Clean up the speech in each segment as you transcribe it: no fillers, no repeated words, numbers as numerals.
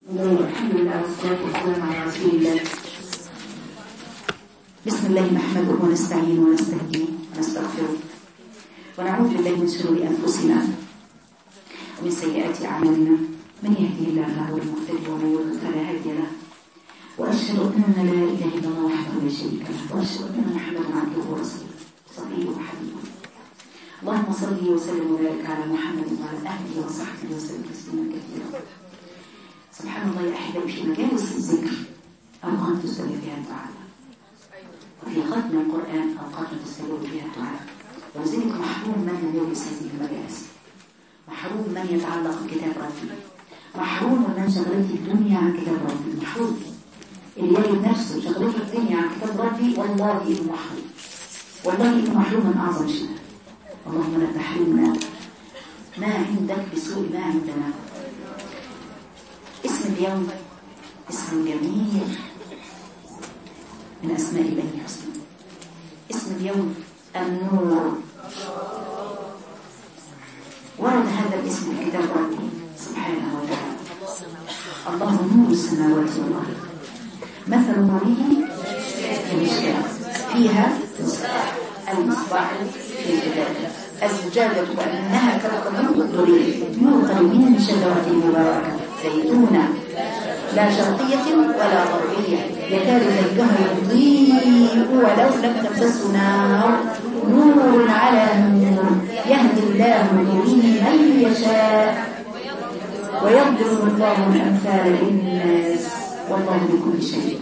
الحمد لله والصلاة والسلام على رسول الله. بسم الله نحمده ونستعين ونستهديه ونستغفره ونعوذ بالله من شرور أنفسنا ومن سيئات أعمالنا. من يهدي الله فهو المهتدي ومن يضلل فلا هادي له. وأشهد أن لا إله إلا الله وحده لا شريك له وأشهد أن محمدا عبده ورسوله صفيه وحبيبه. اللهم صل وسلم وبارك على محمد وعلى آله وصحبه وسلم تسليما كثيرا. سبحان الله يا أحبائي، في مجالس الذكر أوقات تستمر فيها الدعاء، وفي ختم القرآن أوقات تستمر فيها الدعاء. ولذلك محروم من لم يجلس هذه المجالس، محروم من يتعلق بكتاب ربي، محروم من شغلته الدنيا عن كتاب ربي، محروم اللي يجد نفسه شغلته الدنيا عن كتاب ربي. والله إنه محروم، والله إنه محروم من أعظم شيء. اللهم لا تحرمنا ما عندك بسوء ما عندنا. اسم اليوم اسم جميل من أسماء الله الحسنى. اسم اليوم النور. ورد هذا الاسم في كتاب ربي سبحانه وتعالى. الله نور السماوات والأرض، مثل نوره كمشكاة فيها المصباح في الزجاجة. الزجاجة كأنها كوكب دري يوقد من شجرة مباركة زيتونة لا شرقية ولا غربية يكاد زيتها يضيء ولو لم تمسسه نار، نور على نور يهدي الله لنوره من يشاء ويضرب الله الأمثال للناس والله بكل شيء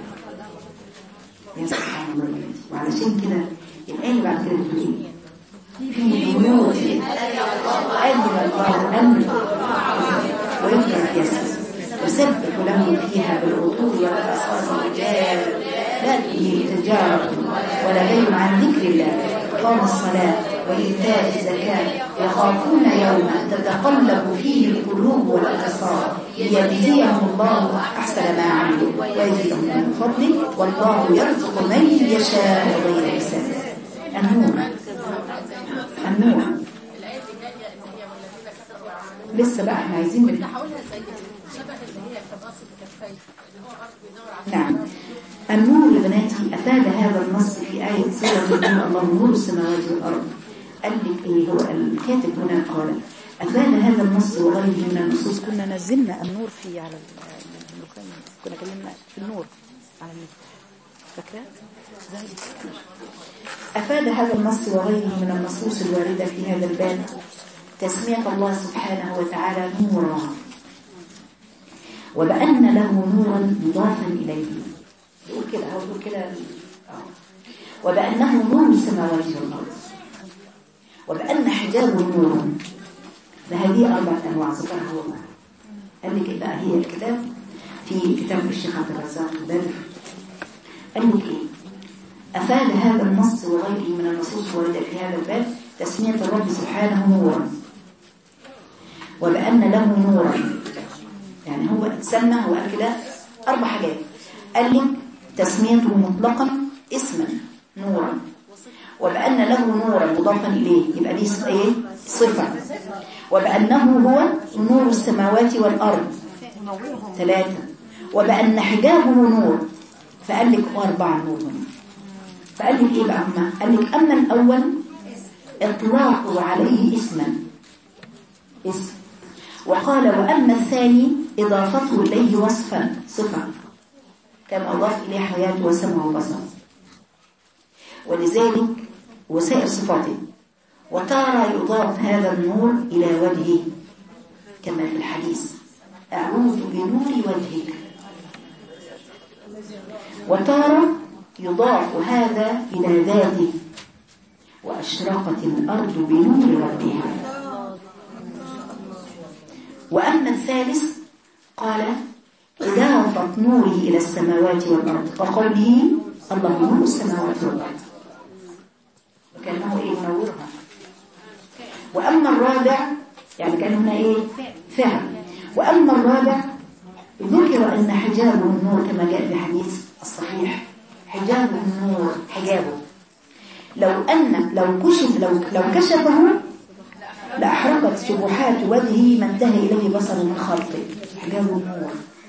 يا سبحان الله. وعلشان كده الآن بعد كده بتقول في بيوت أجل الله أمر ويمكن يسر يسبح له فيها بالغدو والآصال رجال لا تلهيهم تجارة ولا بيع عن ذكر الله إقام الصلاة وإيتاء الزكاة يخافون يوما تتقلب فيه القلوب والأبصار ليجزيهم الله أحسن ما عملوا ويزيدهم من فضله والله يرزق من يشاء بغير حساب. النور لسه بقى احنا عايزين نعم. النور يا بناتي أفاد هذا النص في آية سورة النور الله نور السماوات والأرض. قال لك إيه هو الكاتب هنا؟ قال أفاد هذا النص وغيره من النصوص. كنا نزلنا النور في على كنا كلمنا في النور على النت، فاكرة؟ أفاد هذا النص وغيره من النصوص الواردة في هذا الباب تسمية الله سبحانه وتعالى نورا، وبأن له نورا مضافا إليه. يقول كده أقول كده وبأنه نور السماوات والأرض، وبأن حجابه نور. فهذه 4 أنواع ذكرها هو. قال لك بقى هي الكتاب في كتاب الشيخ عبد الرزاق البدر قال لك إيه؟ أفاد هذا النص وغيره من النصوص الواردة في هذا الباب تسمية الرب سبحانه نورا، وبأن له نورا. يعني هو سمى هو قال كده 4 حاجات. قال لك تسميته مطلقا اسما نورا، وبأن له نورا مضافا إليه يبقى دي ايه؟ صفة. وبأنه هو نور السماوات والأرض 3. وبأن حجابه نور. فقال لك 4 نور. فقال لك ايه بقى هما؟ قال لك أما الأول إطلاقه عليه اسما اسم، وقال وأما الثاني إضافته إليه وصفا صفة كما أضاف إليه حياته وسمعه وبصره، ولذلك وسائر صفاته. وتارى يضاف هذا النور إلى وجهه كما في الحديث أعوذ بنور وجهك. وتارى يضاف هذا إلى ذاته وأشرقت الأرض بنور ربها. وأما الثالث قال إضافة نوره إلى السماوات والأرض كقوله الله نور السماوات والأرض، وكأنه إيه منورها. وأما الرابع يعني كان هنا إيه فهم. وأما الرابع ذكر أن حجابه النور كما جاء في الحديث الصحيح. حجابه النور حجابه لو كشفه لأحرقت شبهات وجهه ما انتهى إليه بصره من خلقه. حجابه النور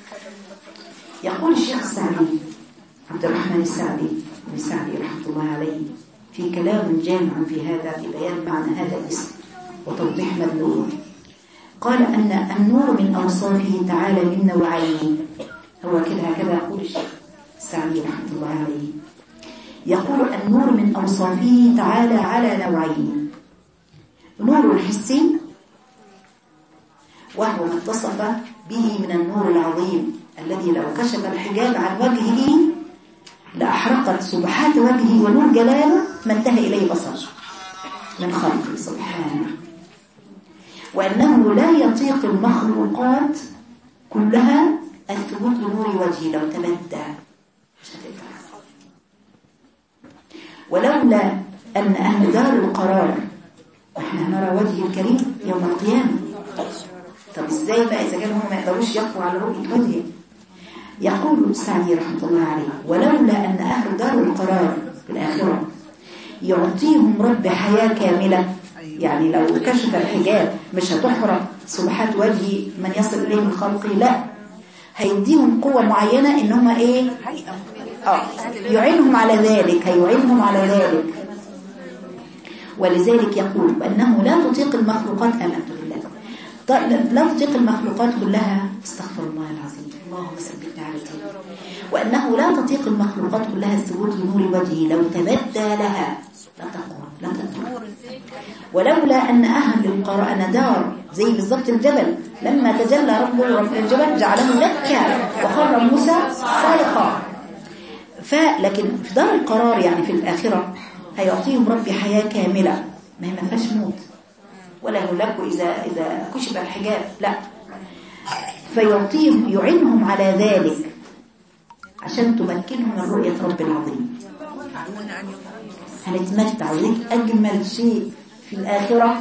يقول الشيخ السعدي عبد الرحمن السعدي بن سعدي رحمة الله عليه في كلام جامع في هذا في بيان معنى هذا الاسم وتوضيح مدلول. قال أن النور من أوصافه تعالى من نوعين. هو كده هكذا يقول الشيخ السعدي رحمة الله عليه، يقول النور من أوصافه تعالى على نوعين: نور حسي وهو ما اتصف به من النور العظيم الذي لو كشف الحجاب عن وجهه لأحرقت سبحات وجهه ونور جلاله ما انتهى إليه بصر من خلقه سبحانه، وأنه لا يطيق المخلوقات كلها الثبوت بنور وجهه لو تبدى مش هتقدر. ولولا أن أهل دار القرار، احنا هنرى وجهه الكريم يوم القيامة، طب ازاي بقى إذا كانوا هم ما يقدروش يقوا على رؤية وجهه؟ يقول السعدي رحمة الله عليه: ولولا أن أهل دار القرار في الآخرة يعطيهم رب حياة كاملة، يعني لو كشف الحجاب مش هتحرق سبحات وجه من يصل إليه من خلقه، لا هيديهم قوة معينة إن هم إيه يعينهم على ذلك، هيعينهم على ذلك. ولذلك يقول بأنه لا تطيق المخلوقات، آمنت بالله، لا تطيق المخلوقات كلها، استغفر الله العظيم، اللهم ثبتنا على دينك، وأنه لا تطيق المخلوقات كلها الثبوت بنور وجهه لو تبدى لها لا تقوم لا تطور. ولولا أن أهل القرآن دار زي بالضبط الجبل لما تجلى ربه رب الجبل جعله دكا وخر موسى صاعقا. لكن في دار القرار يعني في الآخرة هيعطيهم ربي حياة كاملة ما فيهاش موت ولا يهلك إذا كشف الحجاب، لا فيعطيهم يعينهم على ذلك عشان تمكنهم من رؤية رب العظيم. هنتمتع وليك أجمل شيء في الآخرة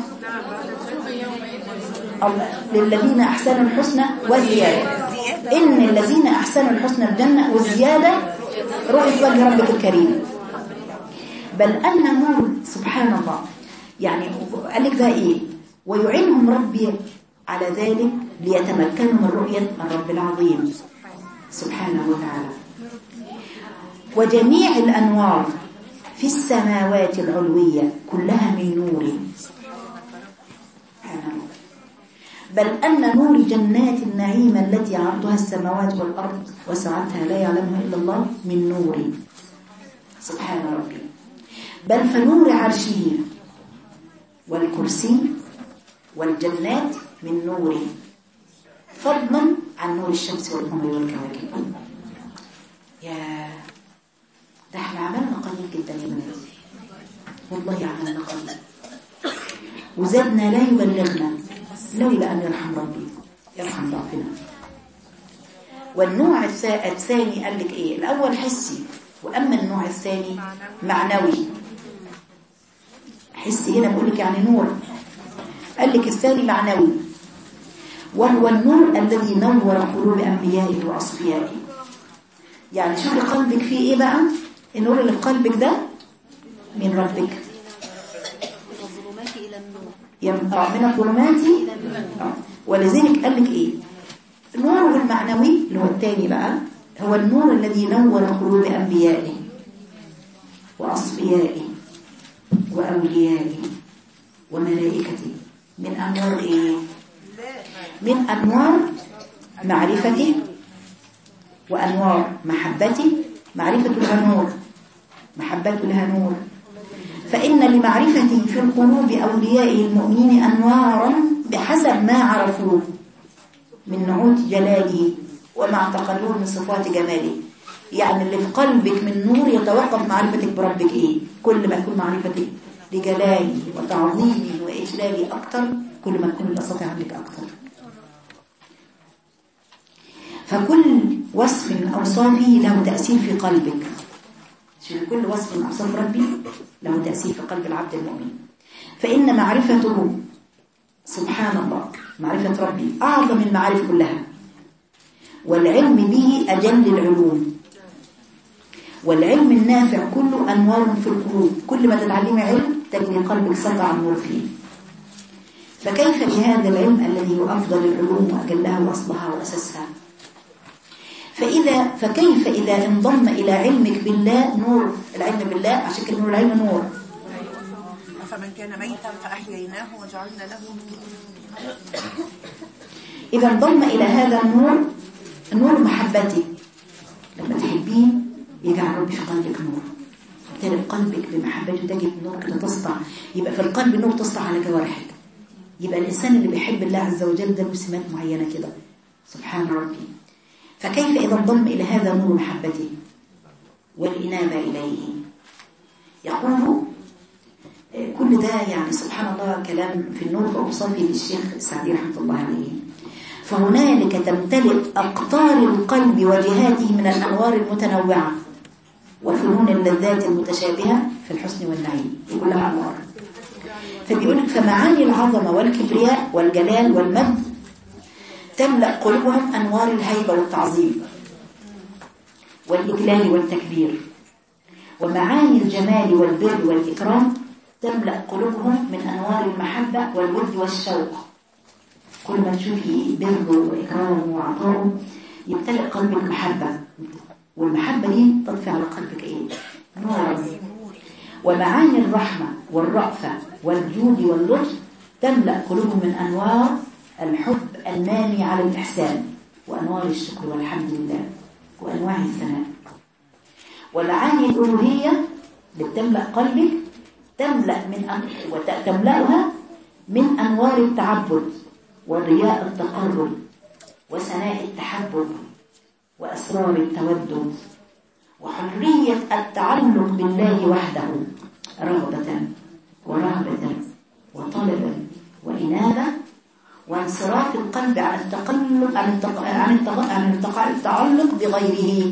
للذين أحسنوا الحسنى والزيادة، إن الذين أحسنوا الحسنى الجنة والزيادة رؤية وجه ربك الكريم. بل أن نور سبحان الله يعني قال لك ده إيه؟ ويعينهم ربي على ذلك ليتمكنوا من رؤية الرب العظيم سبحانه وتعالى. وجميع الأنوار في السماوات العلوية كلها من نور، بل أن نور جنات النعيم التي عرضها السماوات والأرض وسعتها لا يعلمها إلا الله من نور سبحان ربي. بل فنور عرشه والكرسي والجنات من نور فضلا عن نور الشمس والقمر والكواكب. يا ده احنا عملنا قليل جدا يا بنات، والله عملنا قليل وزادنا لا يبلغنا لولا أن يرحم ربي يرحم ضعفنا. والنوع الثاني قال لك ايه؟ الأول حسي، وأما النوع الثاني معنوي. حسي هنا بقول لك يعني نور، قال لك الثاني معنوي، وهو النور الذي نور قلوب أنبيائه وأصفيائه. يعني شوفي قلبك فيه ايه بقى؟ النور اللي في قلبك ده من ربك، من الظلمات إلى النور. ولذلك قال لك ايه؟ النور المعنوي اللي هو الثاني بقى هو النور الذي نور قلوب أنبيائه وأصفيائه وأوليائه وملائكته. من أنوار إيه؟ من أنوار معرفته وأنوار محبته. معرفة لها نور، محبته لها نور. فإن لمعرفته في القلوب أوليائه المؤمنين أنوارا بحسب ما عرفوه من نعوت جلاله وما اعتقدوه من صفات جماله. يعني اللي في قلبك من نور يتوقف معرفتك بربك ايه؟ كل ما تكون معرفتك لجلاله وتعظيمه وإجلاله أكتر، كل ما تكون الأصوات عندك أكتر. فكل وصف من أوصافه له تأثير في قلبك. كل وصف من أوصاف ربي له تأثير في قلب العبد المؤمن. فإن معرفته سبحان الله معرفة ربي أعظم المعارف كلها، والعلم به أجل العلوم، والعلم النافع كله أنوار في القلوب. كل ما تتعلمي علم تجري قلبك سطع النور فيه. فكيف بهذا العلم الذي هو أفضل العلوم وأجلها وأصلها وأساسها؟ فكيف إذا انضم إلى علمك بالله نور العلم بالله، عشان كده نور العلم نور. فمن كان ميتا فأحييناه وجعلنا له إذا انضم إلى هذا النور، نور محبتي، لما تحبين يجعل ربي في قلبك نور، تلف قلبك بمحبته تجد نور كده تسطع، يبقى في القلب نور تسطع على جوارحك. يبقى الإنسان اللي بيحب الله عز وجل ده له سمات معينة كده، سبحان ربي. فكيف إذا انضم إلى هذا نور محبته والإنابة إليه؟ يقول كل ده يعني سبحان الله كلام في النور فأوصافي للشيخ السعدي رحمة الله عليه. فهنالك تمتلئ أقطار القلب وجهاته من الأنوار المتنوعة وفنون اللذات المتشابهة في الحسن والنعيم، كلها أنوار. فبيقول فمعاني العظمة والكبرياء والجلال والمجد تملأ قلوبهم أنوار الهيبة والتعظيم والإجلال والتكبير، ومعاني الجمال والبر والإكرام تملأ قلوبهم من أنوار المحبة والود والشوق. كل ما تشوفي بر وإكرام وعطاء يمتلئ قلبك محبة، والمحبة دي تطفي على قلبك إيه؟ نور. ومعاني الرحمة والرأفة والجود واللطف تملأ قلوبهم من أنوار الحب النامي على الإحسان وأنوار الشكر والحمد لله وأنواع الثناء. ومعاني الألوهية بتملأ قلبك تملأها من أنوار التعبد ورياء التقرب وسناء التحبب وأسرار التودد وحرية التعلق بالله وحده رغبة ورهبة وطلبا وإنابة وانصراف القلب عن التعلق بغيره.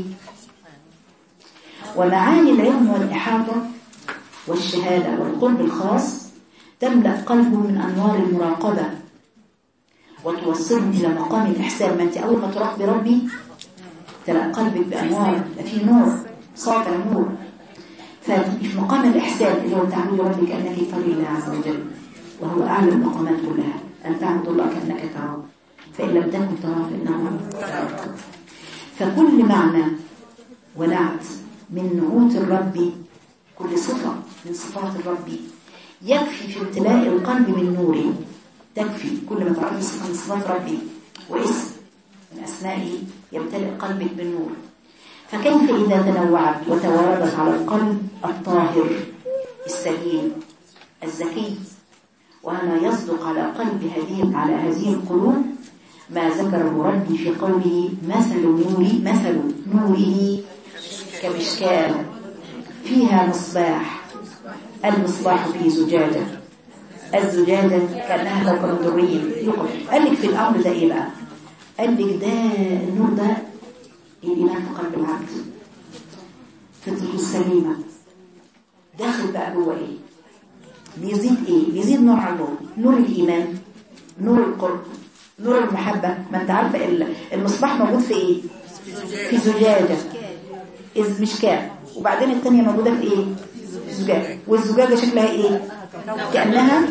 ومعاني العلم والإحاطة والشهادة والقرب الخاص تملأ قلبه من أنوار المراقبة وتوصله إلى مقام الإحسان. ما أنت أول ما تراقبي ربي تلاقي قلبك بأنوار، في نور ساطع نور. ففي مقام الإحسان اللي هو تعبد ربك كأنك ترى الله عز وجل، وهو أعلى المقامات كلها، أن تعبد الله كأنك تراه، فإن لم تكن تراه فإنه تراك. فكل معنى ونعت من نعوت الرب، كل صفة من صفات الرب يكفي في امتلاء القلب من نوره. تكفي كل ما تعرفي صفة من صفات ربي واسم من أسمائه يمتلئ قلبك بالنور. فكيف إذا تنوعت وتواردت على القلب الطاهر السليم الزكي، وأنا يصدق على هذه القلوب ما ذكره ربي في قوله مثل نوره كمشكاة فيها مصباح، المصباح في زجاجة، الزجاجة كأنها كوكب دري يقف. قال لك في الأمر ده إيه بقى؟ قال لك ده النور ده الإيمان في قلب العبد، فطرته السليمة داخل بقى جوه إيه؟ بيزيد إيه؟ بيزيد نور على نور الإيمان، نور القرب، نور المحبة. ما أنت عارفة المصباح موجود في إيه؟ في زجاجة مشكاة، وبعدين الثانية موجودة في إيه؟ زجاجة، والزجاجة شكلها إيه؟ كأنها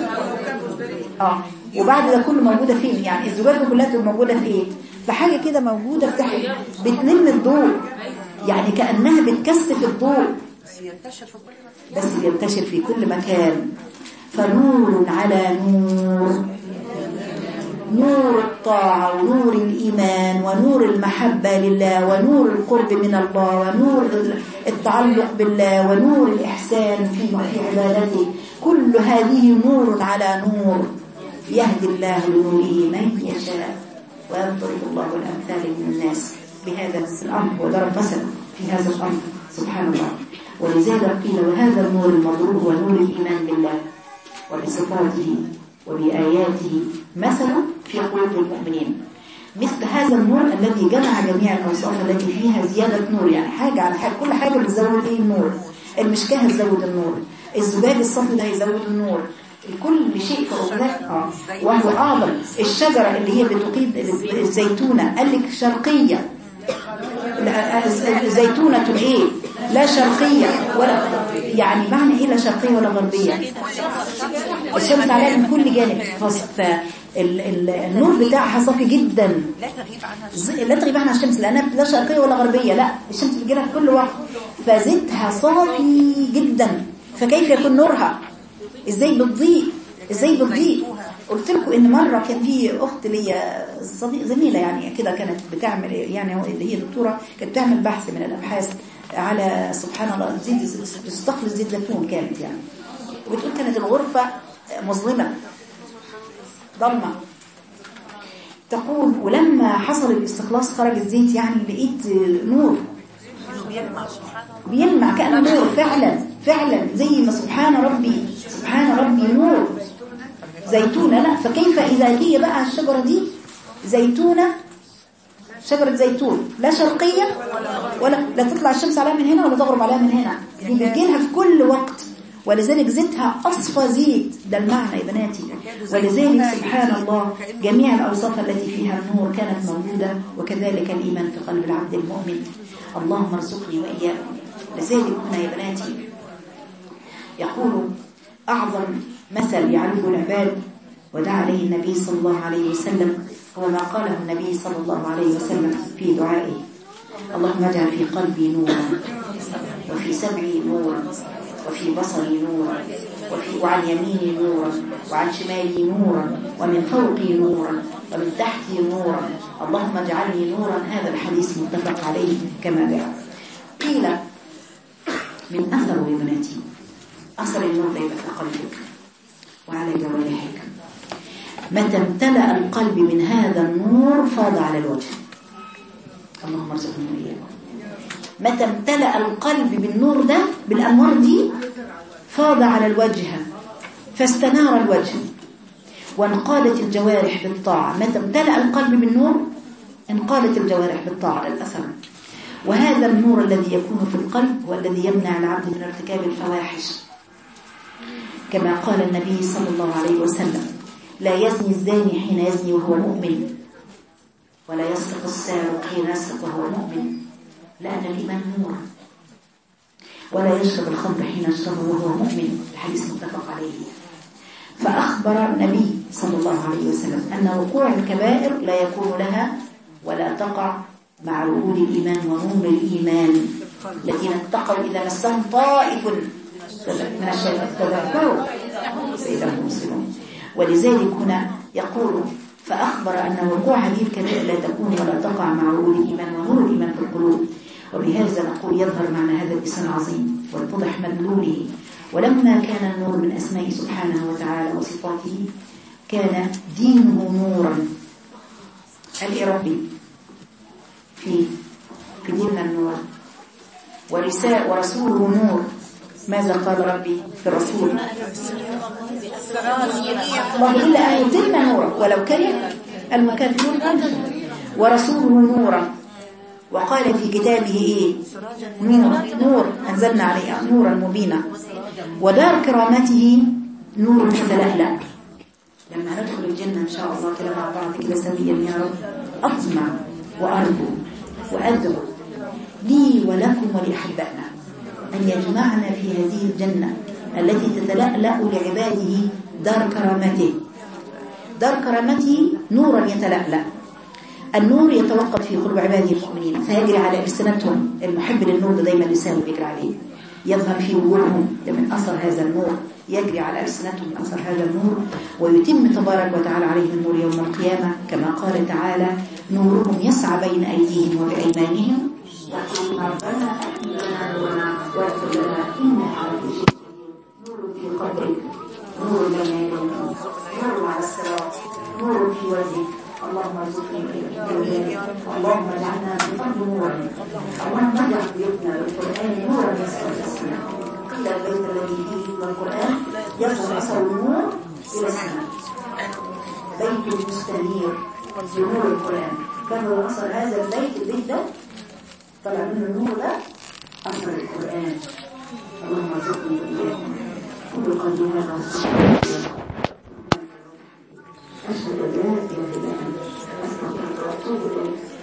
وبعد ده كله موجودة فين؟ يعني الزجاجة كلها موجودة في إيه؟ فحاجة كده موجودة بتلم الضوء، يعني كأنها بتكثف الضوء، بس ينتشر في كل مكان. فنور على نور، نور الطاعة ونور الإيمان ونور المحبة لله ونور القرب من الله ونور التعلق بالله ونور الإحسان في عبادته. كل هذه نور على نور، يهدي الله لنوره من يشاء ويضرب الله الأمثال للناس بهذا الأمر، وضرب مثل في هذا الأمر سبحان الله. ولذلك قيل وهذا النور المضروب هو نور الإيمان بالله وبصفاته وبآياته مثل في قلوب المؤمنين. مثل هذا النور الذي جمع جميع الأوصاف التي فيها زيادة نور، يعني حاجة على حاجة، كل حاجة بتزود النور. المشكاة هتزود النور، الزجاج الصفي ده هيزود النور، كل شيء فوقات وهو أعظم. الشجرة اللي هي بتقيد الزيتونة قال لك شرقية، زيتونة ايه؟ لا شرقية ولا، يعني معنى ايه لا شرقية ولا غربية؟ الشمس عليها من كل جانب. النور بتاعها صافي جدا، لا تغيب عنها الشمس لأنها لا شرقية ولا غربية، لا الشمس بتجيلها في كل وقت، فزيتها صافي جدا. فكيف يكون نورها؟ ازاي بتضيء؟ قلت لكم ان مرة كان في اخت ليا زميلة يعني كده كانت بتعمل يعني اللي هي دكتورة، كانت بتعمل بحث من الابحاث على سبحان الله تستخلص زيت زيتون كانت يعني، وبتقول كانت الغرفة مظلمة ضلمة، تقول ولما حصل الاستخلاص خرج الزيت يعني لقيت نور بيلمع كأنه نور فعلا زي ما سبحان ربي نور زيتونة. لا فكيف إذا هي بقى الشجرة دي زيتونة، شجرة زيتون لا شرقية ولا لا تطلع الشمس عليها من هنا ولا تغرب عليها من هنا، دي بتجيلها في كل وقت، ولذلك زيتها أصفى زيت، ده المعنى يا بناتي. ولذلك سبحان الله جميع الأوصاف التي فيها النور كانت موجودة، وكذلك الإيمان في قلب العبد المؤمن. اللهم ارزقني وإياكم. لذلك هنا يا بناتي يقول أعظم مثل يعرفه العباد ودعا عليه النبي صلى الله عليه وسلم هو ما قاله النبي صلى الله عليه وسلم في دعائه: اللهم اجعل في قلبي نورا، وفي سمعي نورا، وفي بصري نورا، وعن يميني نورا، وعن شمالي نورا، ومن فوقي نورا، ومن تحتي نورا، اللهم اجعلني نورا. هذا الحديث متفق عليه كما جاء. قيل من أثره يا بناتي، أثر النور لا يبقى في قلبك وعلى جوارحك. متى امتلأ القلب من هذا النور فاض على الوجه. اللهم ارزقنا وإياكم. متى امتلأ القلب بالنور ده بالأنوار دي فاض على الوجه فاستنار الوجه وانقادت الجوارح بالطاعة. متى امتلأ القلب بالنور انقادت الجوارح بالطاعة للأثر. وهذا النور الذي يكون في القلب هو الذي يمنع العبد من ارتكاب الفواحش، كما قال النبي صلى الله عليه وسلم: لا يزني الزاني حين يزني وهو مؤمن، ولا يسرق السارق حين يسرق وهو مؤمن، لأن الإيمان نور. ولا يشرب الخمر حين يشربه وهو مؤمن، الحديث متفق عليه. فأخبر النبي صلى الله عليه وسلم أن وقوع الكبائر لا يكون لها ولا تقع مع وجود الإيمان ونور الإيمان. الذين اتقوا إذا مسهم طائف من الشيطان تذكروا فإذا هم مبصرون. ولذلك هنا يقول فأخبر أن وقوع هذه الكبائر لا تكون ولا تقع مع وجود الإيمان ونور الإيمان في القلوب. وبهذا نقول يظهر معنى هذا الاسم العظيم ويتضح مدلوله. ولما كان النور من أسماء سبحانه وتعالى وصفاته كان دينه نورا. قال يا ربي في ديننا النور ورسوله نور. ماذا قال ربي في الرسول؟ الله إلا أن يتم نورا ولو كره المكافرون. ورسوله نورا. وقال في كتابه إيه؟ نور أنزلنا عليه نورا مبينا. ودار كرامته نور متلألأ. لما ندخل الجنة إن شاء الله كده مع بعض كده سويا يا رب، أطمع وأرجو وأدعو لي ولكم ولأحبائنا أن يجمعنا في هذه الجنة التي تتلألأ لعباده دار كرامته. دار كرامته نورا يتلألأ. النور يتوقد في قلوب عباده المؤمنين فيجري على ألسنتهم. المحب للنور ده دايما لسانه بيجري عليه، يظهر في وجوههم ده من أثر هذا النور، يجري على ألسنتهم من أثر هذا النور. ويتم تبارك وتعالى عليهم النور يوم القيامة كما قال تعالى: نورهم يسعى بين أيديهم وبأيمانهم يقولون ربنا أتم لنا نورنا واغفر لنا إنك على كل شيء قدير. نور في قبرك، نور بين يديك، نور على الصراط، نور في وجهك. اللهم ارزقنا وإياك. اللهم اجعلنا من فضل نورا. اللهم اجعل بيوتنا بالقرآن نورا يسعى السماء. قيل البيت الذي فيه القرآن يصل أثر النور إلى السماء. بيت مستنير بنور القرآن. كان أثر هذا البيت ده طلع منه النور ده أثر القرآن. اللهم ارزقنا وإياكم. كل قلب هذا